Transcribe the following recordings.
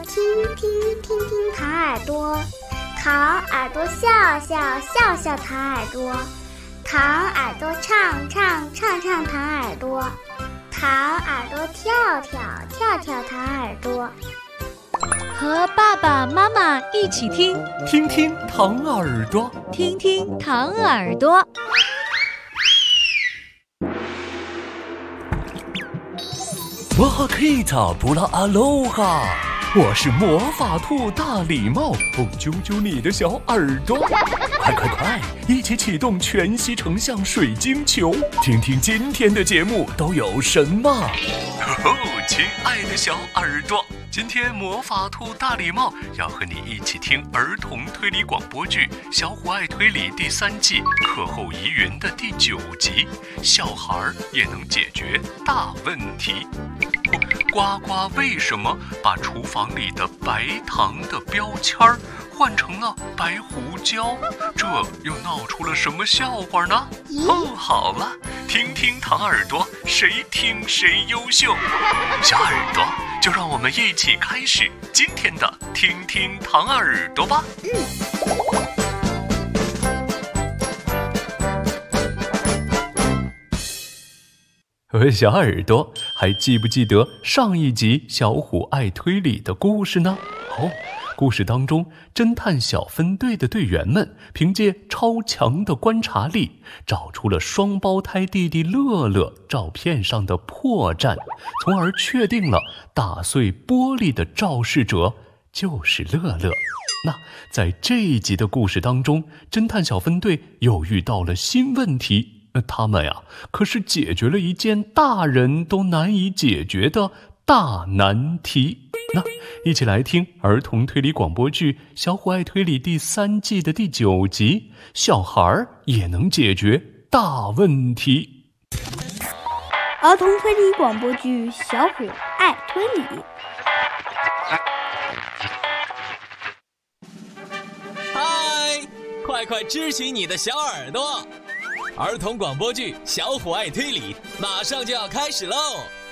听听听听糖耳朵，糖耳朵笑笑笑笑糖耳朵，糖耳朵唱唱唱唱糖耳朵，糖耳朵跳跳跳跳糖耳朵。 和爸爸妈妈一起听， 听听糖耳朵， 听听糖耳朵。 哇哈克塔布拉阿罗哈，我是魔法兔大礼帽，揪揪你的小耳朵，快快快，一起启动全息成像水晶球，听听今天的节目都有什么。亲爱的小耳朵，今天魔法兔大礼帽要和你一起听儿童推理广播剧《小虎爱推理》第3季课后疑云的第9集，小孩也能解决大问题。呱呱为什么把厨房里的白糖的标签换成了白胡椒？这又闹出了什么笑话呢？好了，听听糖耳朵，谁听谁优秀。小耳朵，就让我们一起开始今天的听听糖耳朵吧。小耳朵，还记不记得上一集小虎爱推理的故事呢？故事当中，侦探小分队的队员们凭借超强的观察力，找出了双胞胎弟弟乐乐照片上的破绽，从而确定了打碎玻璃的肇事者就是乐乐。那在这一集的故事当中，侦探小分队又遇到了新问题。他们可是解决了一件大人都难以解决的大难题。那一起来听儿童推理广播剧《小虎爱推理》第3季的第9集，小孩也能解决大问题。 儿童推理广播剧《小虎爱推理》。 嗨，快快支起你的小耳朵！儿童广播剧《小虎爱推理》马上就要开始喽！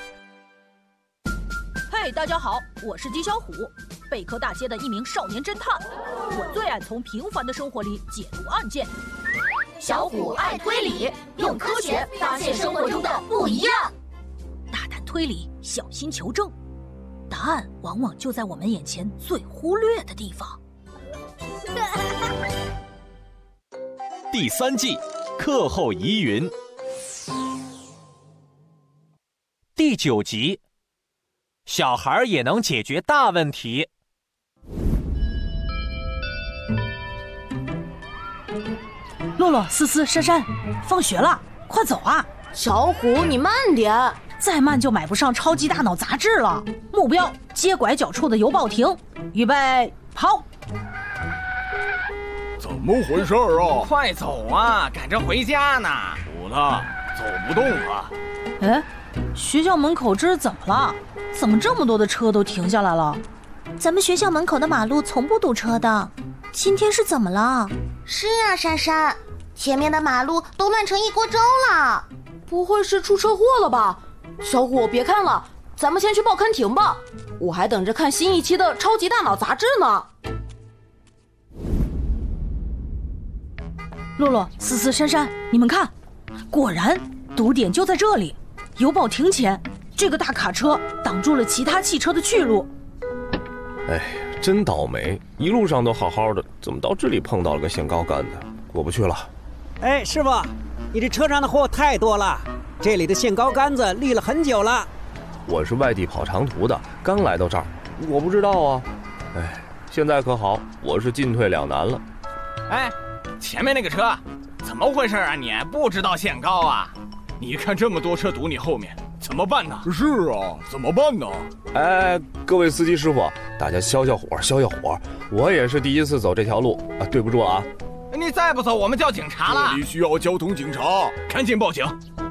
嘿，大家好，我是金小虎，贝壳大街的一名少年侦探。我最爱从平凡的生活里解读案件。 小虎爱推理，用科学发现生活中的不一样。 大胆推理，小心求证，答案往往就在我们眼前最忽略的地方。 第3季课后疑云第9集，小孩也能解决大问题。 洛洛、思思、珊珊，放学了，快走啊！ 小虎，你慢点， 再慢就买不上超级大脑杂志了。目标：街拐角处的邮报亭。预备，跑！ 怎么回事啊？ 快走啊，赶着回家呢。 虎呢？走不动了。 哎，学校门口这是怎么了？怎么这么多的车都停下来了？ 咱们学校门口的马路从不堵车的，今天是怎么了？ 是啊，珊珊，前面的马路都乱成一锅粥了。 不会是出车祸了吧？小虎，别看了，咱们先去报刊亭吧。我还等着看新一期的超级大脑杂志呢。 洛洛、思思、珊珊，你们看，果然堵点就在这里，邮报亭前。这个大卡车挡住了其他汽车的去路。 哎，真倒霉，一路上都好好的，怎么到这里碰到了个限高杆的，过不去了。 哎，师傅，你这车上的货太多了，这里的限高杆子立了很久了。 我是外地跑长途的，刚来到这儿，我不知道啊。哎，现在可好，我是进退两难了。 哎，前面那个车怎么回事啊？你不知道限高啊？ 你看这么多车堵你后面，怎么办呢？是啊，怎么办呢？ 哎，各位司机师傅，大家消消火，消消火。我也是第一次走这条路啊，对不住啊。 你再不走，我们叫警察了。 这里需要交通警察， 赶紧报警。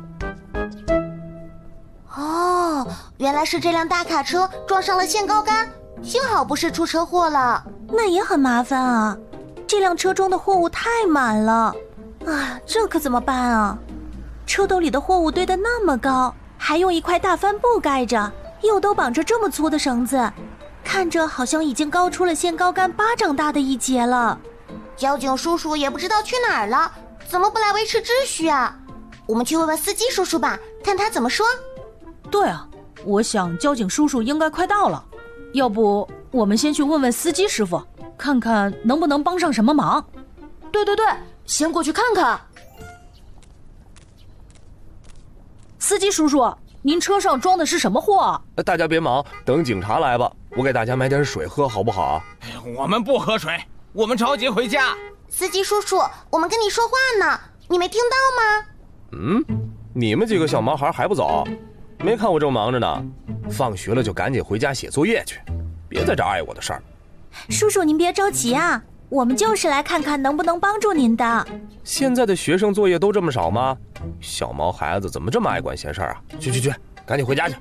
哦，原来是这辆大卡车撞上了限高杆，幸好不是出车祸了。 那也很麻烦啊，这辆车中的货物太满了啊，这可怎么办啊？车斗里的货物堆得那么高，还用一块大帆布盖着，又都绑着这么粗的绳子， 看着好像已经高出了限高杆巴掌大的一截了。 交警叔叔也不知道去哪儿了，怎么不来维持秩序啊？我们去问问司机叔叔吧，看他怎么说。 对啊，我想交警叔叔应该快到了，要不我们先去问问司机师傅，看看能不能帮上什么忙。 对，先过去看看。 司机叔叔，您车上装的是什么货啊？ 大家别忙，等警察来吧，我给大家买点水喝好不好啊？ 我们不喝水，我们着急回家。 司机叔叔，我们跟你说话呢，你没听到吗？你们几个小毛孩还不走？没看我正忙着呢。放学了就赶紧回家写作业去，别在这碍我的事儿。 叔叔您别着急啊，我们就是来看看能不能帮助您的。 现在的学生作业都这么少吗？小毛孩子怎么这么爱管闲事啊？去，赶紧回家去。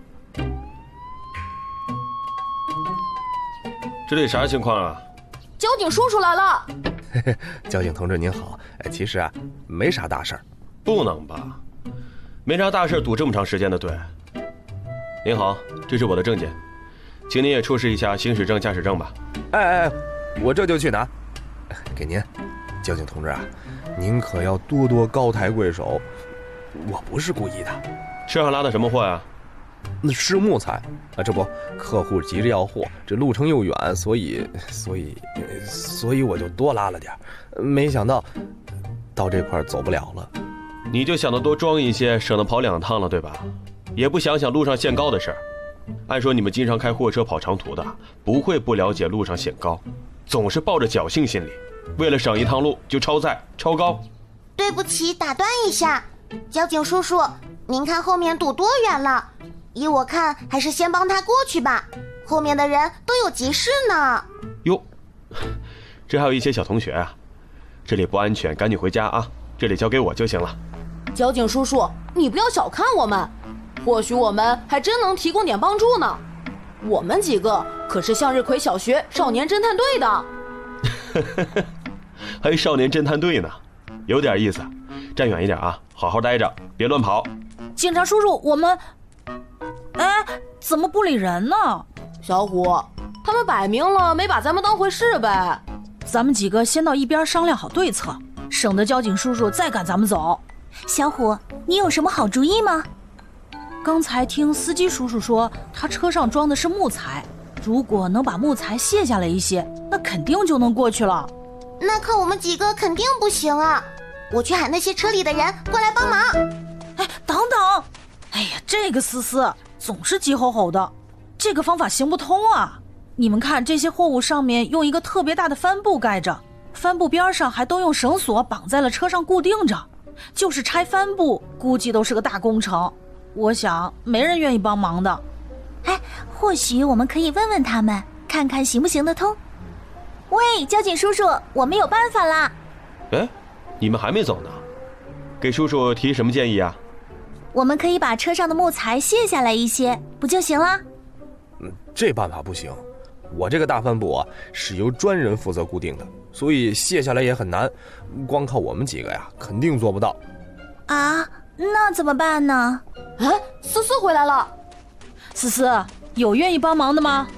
这里啥情况啊？ 交警叔叔来了。 交警同志您好，其实啊没啥大事儿。 不能吧？没啥大事堵这么长时间的队。您好，这是我的证件，请您也出示一下行驶证、驾驶证吧。 哎，我这就去拿。给您，交警同志啊，您可要多多高抬贵手，我不是故意的。 车上拉的什么货呀？ 那是木材啊，这不，客户急着要货，这路程又远，所以我就多拉了点，没想到到这块走不了了。 你就想得多装一些，省得跑2趟了，对吧？也不想想路上限高的事儿。按说你们经常开货车跑长途的，不会不了解路上限高，总是抱着侥幸心理，为了省一趟路就超载超高。 对不起，打断一下，交警叔叔，您看后面堵多远了？依我看，还是先帮他过去吧，后面的人都有急事呢。 哟，这还有一些小同学啊，这里不安全，赶紧回家啊，这里交给我就行了。 交警叔叔，你不要小看我们，或许我们还真能提供点帮助呢。我们几个可是向日葵小学少年侦探队的。 还少年侦探队呢，有点意思。站远一点啊，好好待着，别乱跑。 警察叔叔，我们……哎，怎么不理人呢？ 小虎，他们摆明了没把咱们当回事呗。 咱们几个先到一边商量好对策，省得交警叔叔再赶咱们走。 小虎，你有什么好主意吗？ 刚才听司机叔叔说，他车上装的是木材，如果能把木材卸下来一些，那肯定就能过去了。 那靠我们几个肯定不行啊！我去喊那些车里的人过来帮忙。 哎，等等！哎呀，这个思思总是急吼吼的，这个方法行不通啊！你们看，这些货物上面用一个特别大的帆布盖着，帆布边上还都用绳索绑在了车上固定着，就是拆帆布估计都是个大工程，我想没人愿意帮忙的。 哎，或许我们可以问问他们，看看行不行得通。喂，交警叔叔，我们有办法啦！ 哎，你们还没走呢，给叔叔提什么建议啊？ 我们可以把车上的木材卸下来一些，不就行了？ 这办法不行，我这个大帆布啊是由专人负责固定的，所以卸下来也很难，光靠我们几个呀肯定做不到。 啊，那怎么办呢？ 哎，思思回来了。 思思，有愿意帮忙的吗？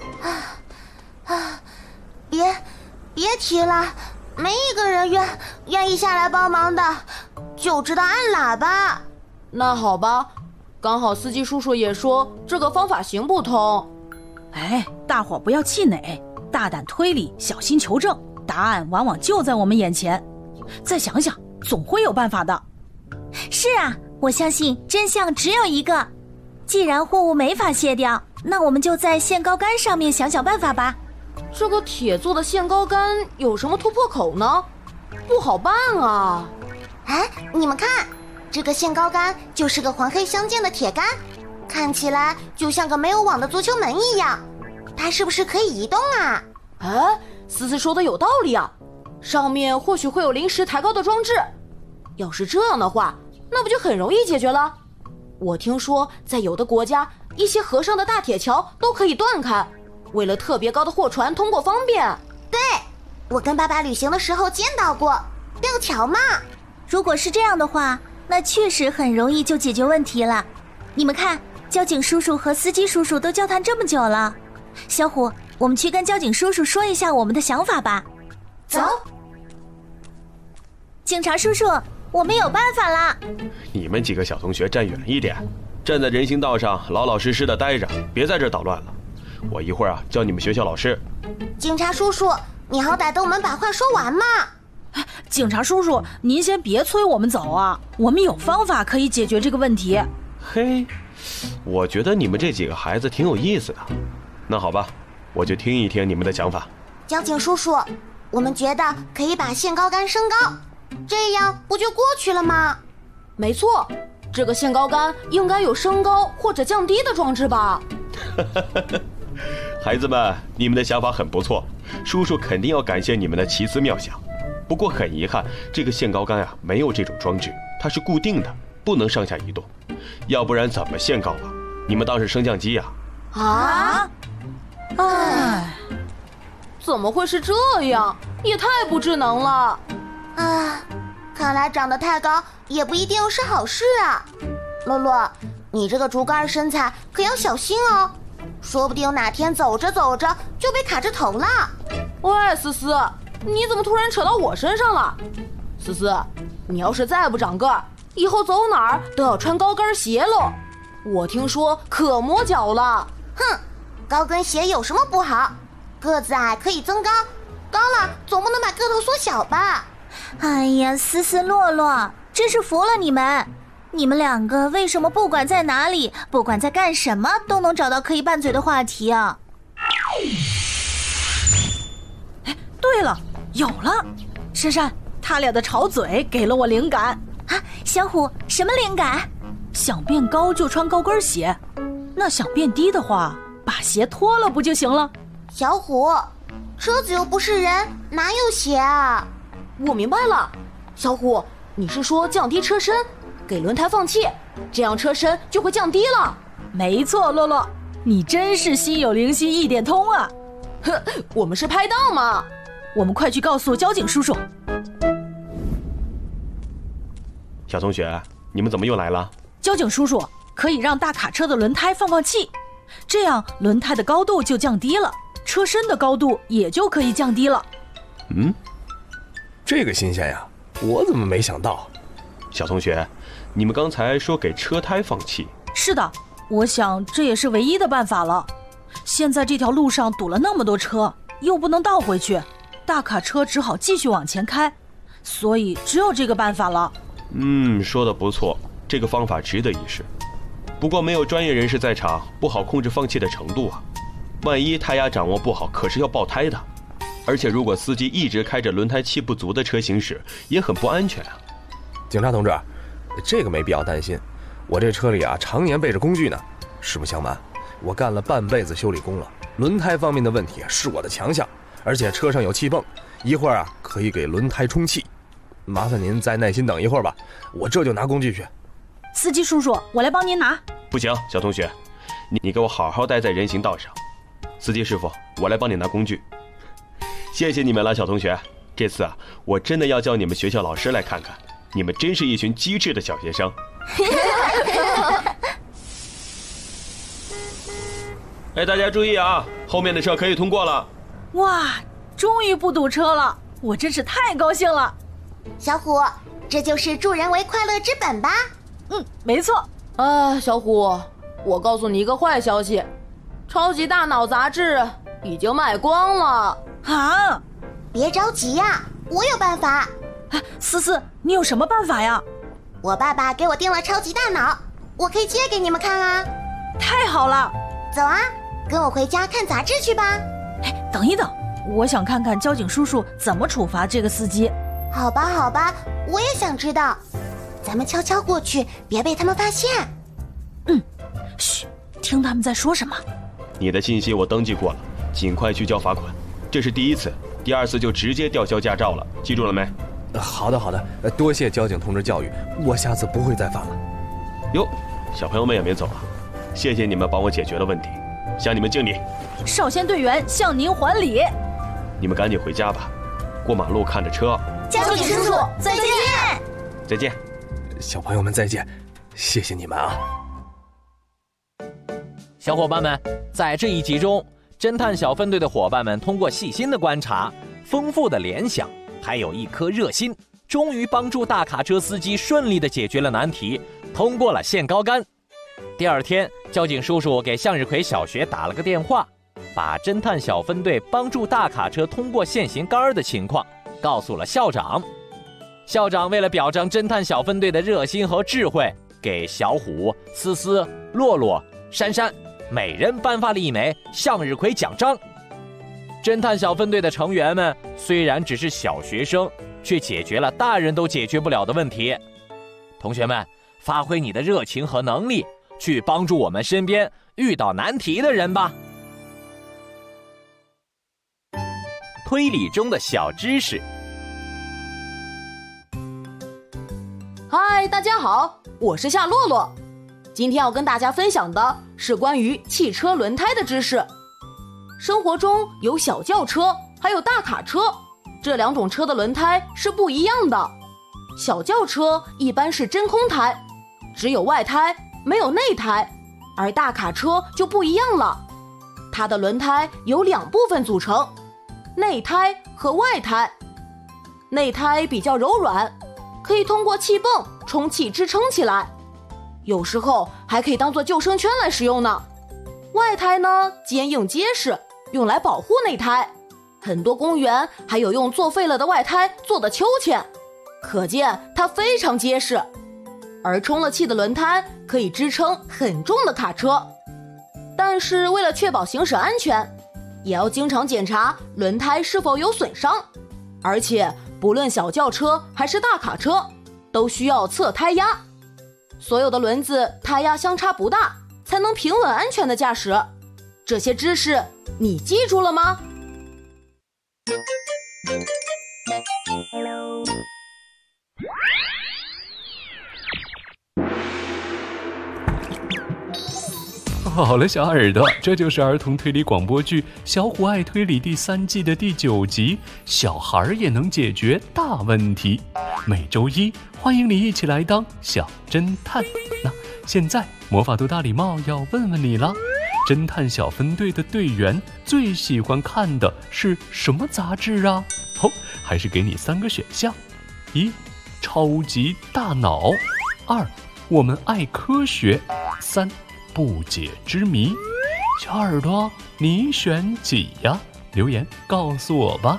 别提了，没一个人愿意下来帮忙的，就知道按喇叭。 那好吧，刚好司机叔叔也说这个方法行不通。 哎，大伙不要气馁，大胆推理，小心求证，答案往往就在我们眼前。再想想，总会有办法的。 是啊，我相信真相只有一个。既然货物没法卸掉，那我们就在限高杆上面想想办法吧。 这个铁做的限高杆有什么突破口呢？不好办啊。 哎，你们看，这个限高杆就是个黄黑相间的铁杆，看起来就像个没有网的足球门一样，它是不是可以移动啊？ 哎，思思说的有道理啊，上面或许会有临时抬高的装置。要是这样的话，那不就很容易解决了？我听说在有的国家，一些河上的大铁桥都可以断开，为了特别高的货船通过方便。 对，我跟爸爸旅行的时候见到过，吊桥嘛。 如果是这样的话，那确实很容易就解决问题了。你们看，交警叔叔和司机叔叔都交谈这么久了。小虎， 我们去跟交警叔叔说一下我们的想法吧。 走。 警察叔叔，我们有办法啦！ 你们几个小同学站远一点，站在人行道上老老实实的待着，别在这儿捣乱了。我一会儿叫你们学校老师。 警察叔叔，你好歹等我们把话说完嘛。 警察叔叔，您先别催我们走啊，我们有方法可以解决这个问题。 嘿，我觉得你们这几个孩子挺有意思的。那好吧，我就听一听你们的想法。 交警叔叔，我们觉得可以把限高杆升高，这样不就过去了吗？ 没错，这个限高杆应该有升高或者降低的装置吧。 孩子们，你们的想法很不错，叔叔肯定要感谢你们的奇思妙想。不过很遗憾，这个限高杆没有这种装置，它是固定的，不能上下移动，要不然怎么限高啊？你们当是升降机呀？ 唉，怎么会是这样？也太不智能了。 看来长得太高也不一定是好事啊。洛洛，你这个竹竿身材可要小心哦，说不定哪天走着走着就被卡着头了。 喂，思思，你怎么突然扯到我身上了？思思，你要是再不长个儿，以后走哪儿都要穿高跟鞋喽。我听说可磨脚了。 哼，高跟鞋有什么不好？个子矮可以增高，高了总不能把个头缩小吧？ 哎呀，思思、洛洛，真是服了你们！你们两个为什么不管在哪里，不管在干什么，都能找到可以拌嘴的话题啊？ 哎，对了，有了！珊珊，他俩的吵嘴给了我灵感啊！小虎，什么灵感？ 想变高就穿高跟鞋，那想变低的话，把鞋脱了不就行了？ 小虎，车子又不是人，哪有鞋啊？ 我明白了，小虎，你是说降低车身，给轮胎放气，这样车身就会降低了。 没错，洛洛，你真是心有灵犀一点通啊！ 呵，我们是拍档嘛。 我们快去告诉交警叔叔。 小同学，你们怎么又来了？ 交警叔叔，可以让大卡车的轮胎放气，这样轮胎的高度就降低了，车身的高度也就可以降低了。 这个新鲜呀，我怎么没想到？ 小同学，你们刚才说给车胎放气？ 是的，我想这也是唯一的办法了。现在这条路上堵了那么多车，又不能倒回去，大卡车只好继续往前开，所以只有这个办法了。 说得不错，这个方法值得一试。不过没有专业人士在场，不好控制放气的程度啊。万一胎压掌握不好，可是要爆胎的。而且如果司机一直开着轮胎气不足的车行驶，也很不安全啊。 警察同志，这个没必要担心，我这车里常年备着工具呢。实不相瞒，我干了半辈子修理工了，轮胎方面的问题是我的强项，而且车上有气泵，一会儿可以给轮胎充气。麻烦您再耐心等一会儿吧，我这就拿工具去。 司机叔叔，我来帮您拿。 不行，小同学，你给我好好待在人行道上。司机师傅，我来帮你拿工具。谢谢你们了，小同学。这次我真的要叫你们学校老师来看看，你们真是一群机智的小学生。哎，大家注意啊，后面的车可以通过了。 哇，终于不堵车了，我真是太高兴了。 小虎，这就是助人为快乐之本吧？ 没错。 小虎，我告诉你一个坏消息，超级大脑杂志已经卖光了。 啊！ 别着急呀，我有办法。 思思，你有什么办法呀？ 我爸爸给我订了超级大脑，我可以借给你们看啊。 太好了， 走啊，跟我回家看杂志去吧。 等一等，我想看看交警叔叔怎么处罚这个司机。 好吧，好吧，我也想知道。咱们悄悄过去，别被他们发现。 嘘，听他们在说什么。 你的信息我登记过了，尽快去交罚款。这是第一次，第二次就直接吊销驾照了，记住了没？ 好的好的，多谢交警同志教育，我下次不会再犯了。 哟，小朋友们也没走啊，谢谢你们帮我解决了问题，向你们敬礼。 少先队员向您还礼。 你们赶紧回家吧，过马路看着车。 交警叔叔，再见。 再见， 小朋友们再见，谢谢你们啊。 小伙伴们，在这一集中， 侦探小分队的伙伴们通过细心的观察、丰富的联想，还有一颗热心，终于帮助大卡车司机顺利地解决了难题，通过了限高杆。第二天，交警叔叔给向日葵小学打了个电话，把侦探小分队帮助大卡车通过限行杆的情况告诉了校长。校长为了表彰侦探小分队的热心和智慧，给小虎、思思、洛洛、珊珊每人颁发了一枚向日葵奖章。侦探小分队的成员们虽然只是小学生，却解决了大人都解决不了的问题。同学们，发挥你的热情和能力，去帮助我们身边遇到难题的人吧。推理中的小知识。 嗨，大家好，我是夏洛洛。今天要跟大家分享的是关于汽车轮胎的知识。生活中有小轿车，还有大卡车，这两种车的轮胎是不一样的。小轿车一般是真空胎，只有外胎，没有内胎，而大卡车就不一样了。它的轮胎由2部分组成，内胎和外胎。内胎比较柔软，可以通过气泵充气支撑起来，有时候还可以当做救生圈来使用呢。外胎呢，坚硬结实，用来保护内胎。很多公园还有用作废了的外胎做的秋千，可见它非常结实。而充了气的轮胎可以支撑很重的卡车，但是为了确保行驶安全，也要经常检查轮胎是否有损伤。而且不论小轿车还是大卡车，都需要测胎压。所有的轮子胎压相差不大，才能平稳安全的驾驶。这些知识你记住了吗？ 好了，小耳朵，这就是儿童推理广播剧《小虎爱推理》第3季的第9集，小孩也能解决大问题。每周一，欢迎你一起来当小侦探。那现在，魔法兔大礼帽要问问你了，侦探小分队的队员最喜欢看的是什么杂志啊？还是给你3个选项：1. 超级大脑；2. 我们爱科学；3. 不解之谜。小耳朵，你选几呀？留言告诉我吧。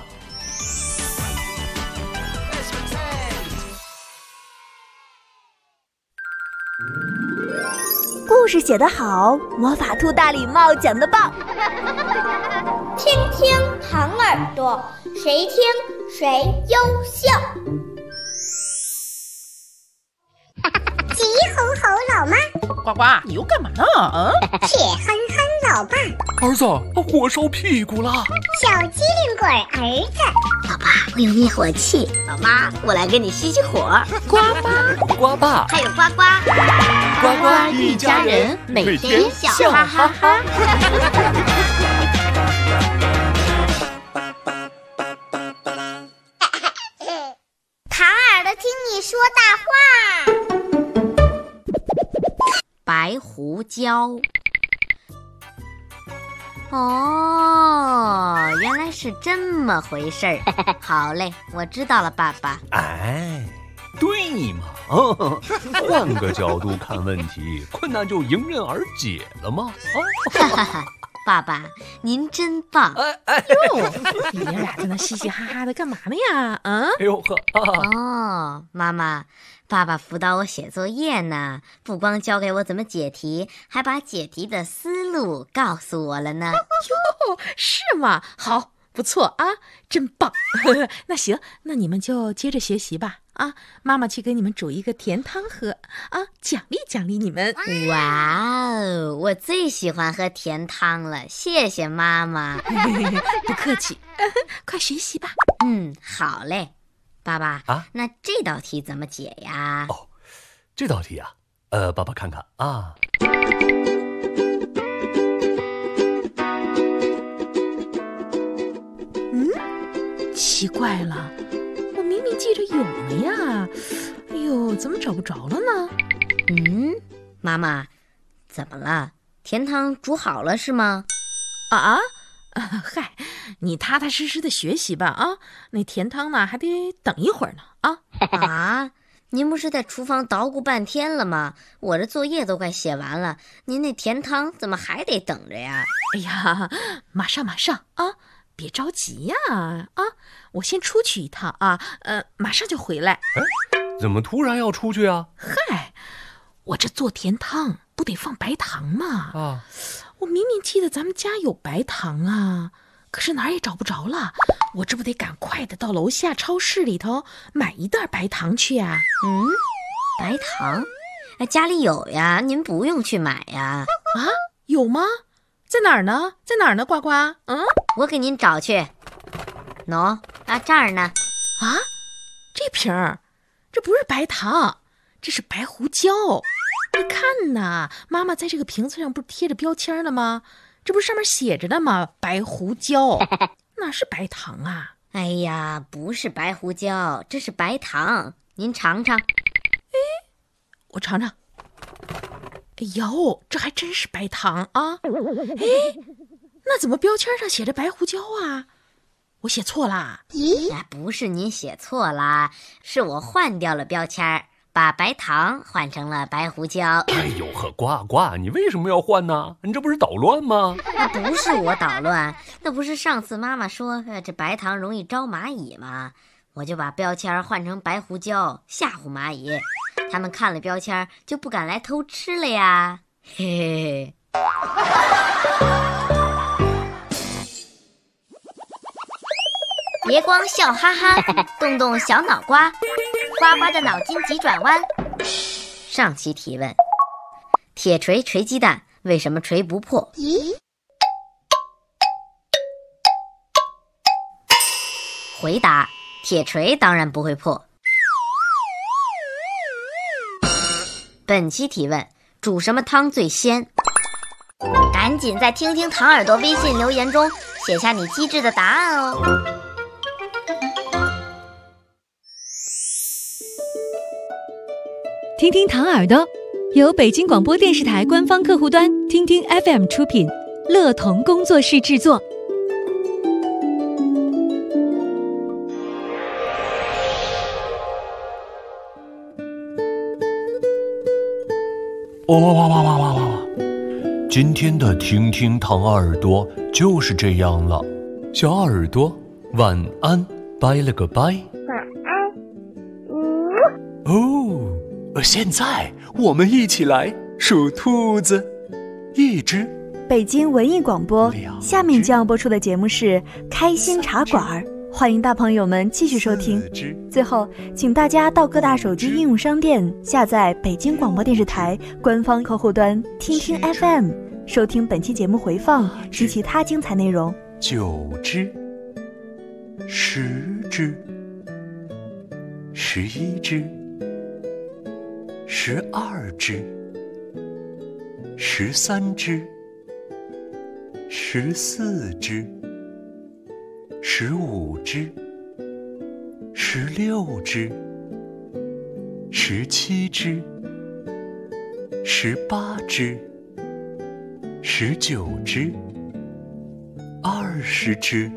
故事写得好，魔法兔大礼帽讲得棒。 听听糖耳朵，谁听谁优秀。急吼吼老妈， 呱呱，你又干嘛呢？ 铁憨憨老爸， 儿子，火烧屁股了。 小机灵鬼儿子，老爸，我有灭火器。老妈，我来给你熄熄火。呱妈， 呱爸， 还有呱呱， 呱呱一家人，每天笑哈哈哈。 糖耳朵听你说大话。 白胡椒。哦，原来是这么回事儿。好嘞，我知道了，爸爸。 哎，对嘛，换个角度看问题，困难就迎刃而解了嘛。 哈哈哈，爸爸，您真棒！ 哟，你们俩在那嘻嘻哈哈的干嘛呢呀？ 哎呦呵！ 哦，妈妈，爸爸辅导我写作业呢，不光教给我怎么解题，还把解题的思路告诉我了呢。 哟，是吗？好，不错啊，真棒。那行，那你们就接着学习吧。啊，妈妈去给你们煮一个甜汤喝啊，奖励奖励你们。 哇哦，我最喜欢喝甜汤了，谢谢妈妈。 不客气，快学习吧。 好嘞。爸爸啊，那这道题怎么解呀？ 哦，这道题啊，爸爸看看啊。 奇怪了，我明明记着有了呀，哎呦，怎么找不着了呢？ 妈妈，怎么了？甜汤煮好了是吗？ 啊， 嗨，你踏踏实实的学习吧啊！那甜汤呢，还得等一会儿呢啊！ 啊，您不是在厨房捣鼓半天了吗？我这作业都快写完了，您那甜汤怎么还得等着呀？ 哎呀，马上啊！别着急呀啊！我先出去一趟啊，马上就回来。 哎，怎么突然要出去啊？ 嗨，我这做甜汤不得放白糖吗？ 啊， 我明明记得咱们家有白糖啊，可是哪儿也找不着了。我这不得赶快的到楼下超市里头买一袋白糖去啊？ 白糖？家里有呀，您不用去买呀。 啊，有吗？在哪儿呢？呱呱？ 我给您找去。喏，这儿呢。 啊，这瓶儿，这不是白糖，这是白胡椒。你看呐，妈妈在这个瓶子上不是贴着标签了吗？这不是上面写着的吗？白胡椒，哪是白糖啊？ 哎呀，不是白胡椒，这是白糖，您尝尝。 我尝尝。哎呦，这还真是白糖啊！那怎么标签上写着白胡椒啊？我写错啦？ 不是您写错啦，是我换掉了标签，把白糖换成了白胡椒。 哎呦呵，呱呱，你为什么要换呢？你这不是捣乱吗？ 那不是我捣乱，那不是上次妈妈说这白糖容易招蚂蚁吗？我就把标签换成白胡椒，吓唬蚂蚁。他们看了标签就不敢来偷吃了呀，嘿嘿嘿。别光笑哈哈，动动小脑瓜，呱呱的脑筋急转弯。上期提问：铁锤锤鸡蛋，为什么锤不破？回答：铁锤当然不会破。本期提问：煮什么汤最鲜？赶紧在听听糖耳朵微信留言中写下你机智的答案哦。 听听糖耳朵由北京广播电视台官方客户端听听 FM 出品，乐童工作室制作。 哇！今天的听听糖耳朵就是这样了，小耳朵晚安，拜了个拜。 晚安。 哦，现在我们一起来数兔子，一只。 北京文艺广播，下面将要播出的节目是《开心茶馆》，欢迎大朋友们继续收听。最后，请大家到各大手机应用商店下载北京广播电视台官方客户端听听 FM， 收听本期节目回放及其他精彩内容。 9只，10只，11只，12只，13只，14只，15只，16只，17只，18只，19只，20只。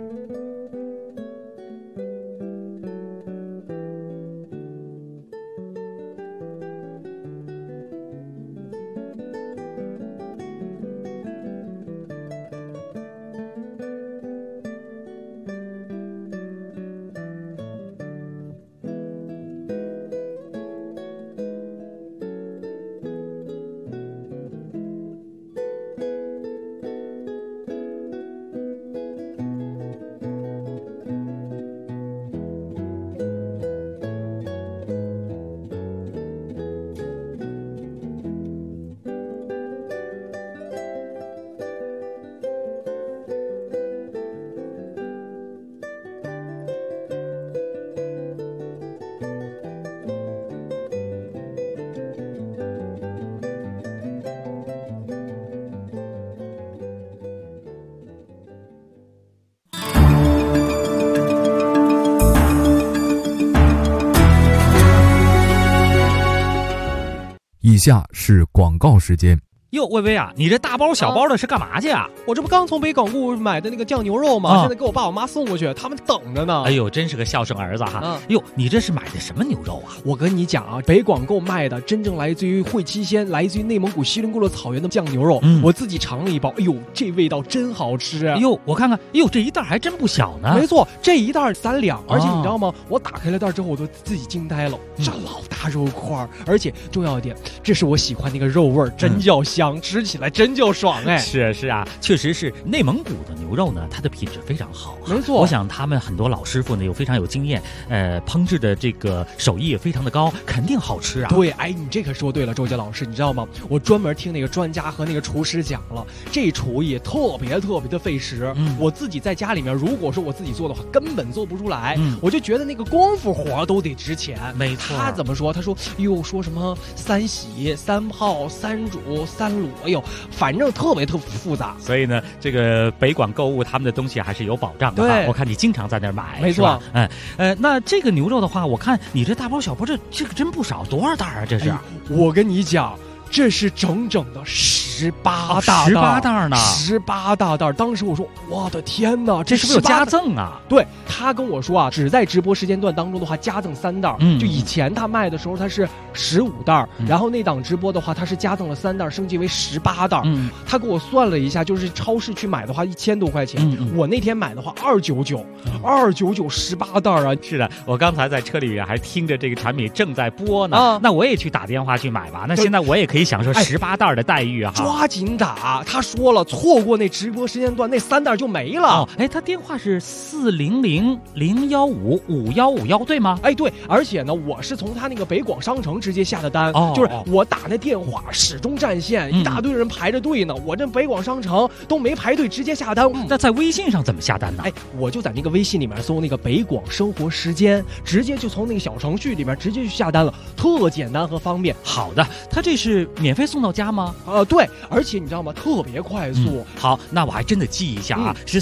以下是广告时间。 哟，薇薇啊，你这大包小包的是干嘛去啊？ 我这不刚从北广固买的那个酱牛肉吗？现在给我爸我妈送过去，他们等着呢。 哎呦，真是个孝顺儿子哈！哟，你这是买的什么牛肉啊？ 我跟你讲啊，北广购卖的真正来自于会期县、来自于内蒙古锡林郭勒草原的酱牛肉，我自己尝了一包，哎呦，这味道真好吃！ 哎呦，我看看，哎呦，这一袋还真不小呢。 没错，这一袋3两，而且你知道吗？我打开了袋之后，我都自己惊呆了，这老大肉块，而且重要一点，这是我喜欢那个肉味，真叫香，吃起来真叫爽哎！ 是啊，确实是内蒙古的牛肉呢，它的品质非常好。 没错， 我想他们很多老师傅呢又非常有经验，烹制的这个手艺也非常的高，肯定好吃啊。 对，哎，你这可说对了，周杰老师，你知道吗？我专门听那个专家和那个厨师讲了，这厨艺特别的费时。我自己在家里面，如果说我自己做的话，根本做不出来。我就觉得那个功夫活都得值钱。 没错， 他怎么说？他说，哟，说什么3洗、3泡、3煮、3卤，哎呦，反正特别复杂。 所以呢，这个北广购物他们的东西还是有保障的。 对， 我看你经常在那儿买， 没错。 那这个牛肉的话，我看你这大包小包这个真不少，多少袋啊？这是？ 我跟你讲，这是整整的18大袋呢 ，18大袋。当时我说，我的天哪， 这是不是有加赠啊？ 对，他跟我说啊，只在直播时间段当中的话，加赠3袋。就以前他卖的时候，他是15袋，然后那档直播的话，他是加赠了3袋，升级为18袋。他给我算了一下，就是超市去买的话1000多块钱，我那天买的话299，29918袋啊！ 是的，我刚才在车里面还听着这个产品正在播呢，那我也去打电话去买吧。那现在我也可以享受18袋的待遇啊！ 抓紧打！他说了，错过那直播时间段，那3袋就没了。 他电话是400-015-5151，对吗？ 哎，对，而且呢，我是从他那个北广商城直接下的单，就是我打那电话始终占线，一大堆人排着队呢。我这北广商城都没排队，直接下单。 那在微信上怎么下单呢？ 哎，我就在那个微信里面搜那个北广生活时间，直接就从那个小程序里面直接去下单了，特简单和方便。 好的，他这是免费送到家吗？ 对，而且你知道吗？特别快速。 好，那我还真的记一下啊，是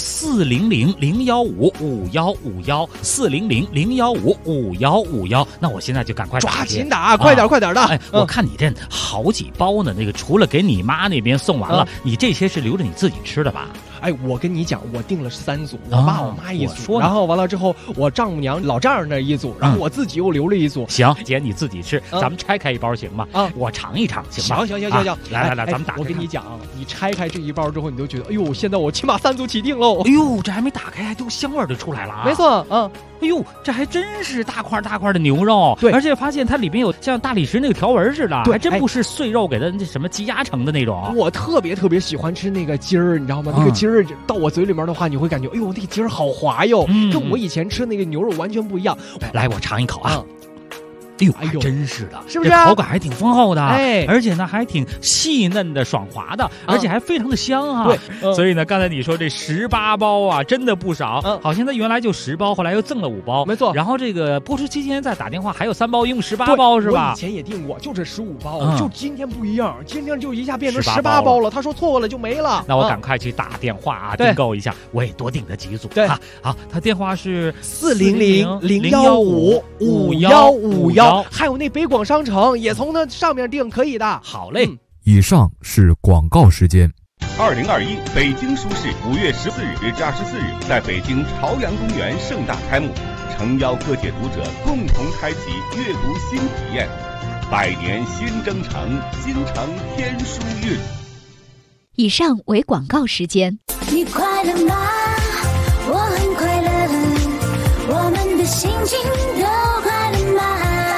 400-015-5151，400-015-5151。那我现在就赶快抓紧打，快点的！ 哎，我看你这好几包呢，那个除了给你妈那边送完了，你这些是留着你自己吃的吧？ 哎，我跟你讲，我订了3组，我爸我妈一组，然后完了之后，我丈母娘老丈人那一组，然后我自己又留了一组。 行，姐你自己吃，咱们拆开一包行吗？我尝一尝行吗？ 行， 来，咱们打开。 我跟你讲，你拆开这一包之后，你就觉得，哎呦，现在我起码3组起订喽。 哎呦，这还没打开，都香味就出来了啊！ 没错， 哎呦，这还真是大块的牛肉， 对， 而且发现它里面有像大理石那个条纹似的， 对， 还真不是碎肉给它那什么积压成的那种。 我特别喜欢吃那个筋儿，你知道吗？那个筋儿到我嘴里面的话，你会感觉，哎呦，那个筋儿好滑哟，跟我以前吃那个牛肉完全不一样。 来，我尝一口啊。哎呦，还真是的， 是不是？ 口感还挺丰厚的， 哎， 而且呢还挺细嫩的、爽滑的，而且还非常的香啊。 对， 所以呢，刚才你说这18包啊，真的不少。好像它原来就10包，后来又赠了5包， 没错。 然后这个播出期间再打电话，还有3包，一共18包是吧？ 我以前也订过，就这15包，就今天不一样，今天就一下变成18包了。他说错过了就没了。 那我赶快去打电话啊，订购一下，我也多订了几组。 对， 好，他电话是 400-015-5151，还有那北广商城也从那上面订可以的。 好嘞， 以上是广告时间。 2021北京书市5月14日至24日在北京朝阳公园盛大开幕，诚邀各界读者共同开启阅读新体验。100年新征程，京城天书韵。 以上为广告时间。 你快乐吗？我很快乐，我们的心情都快乐吗？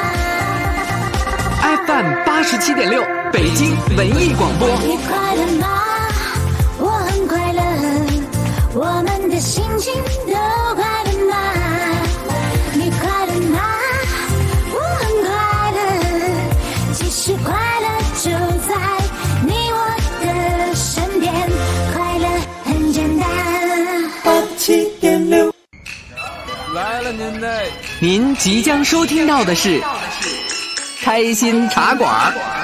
FM 87.6北京文艺广播。 你快乐吗？我很快乐，我们的心情都快乐吗？你快乐吗？我很快乐，其实快乐就在你我的身边，快乐很简单。87.6 来了您即将收听到的是开心茶馆。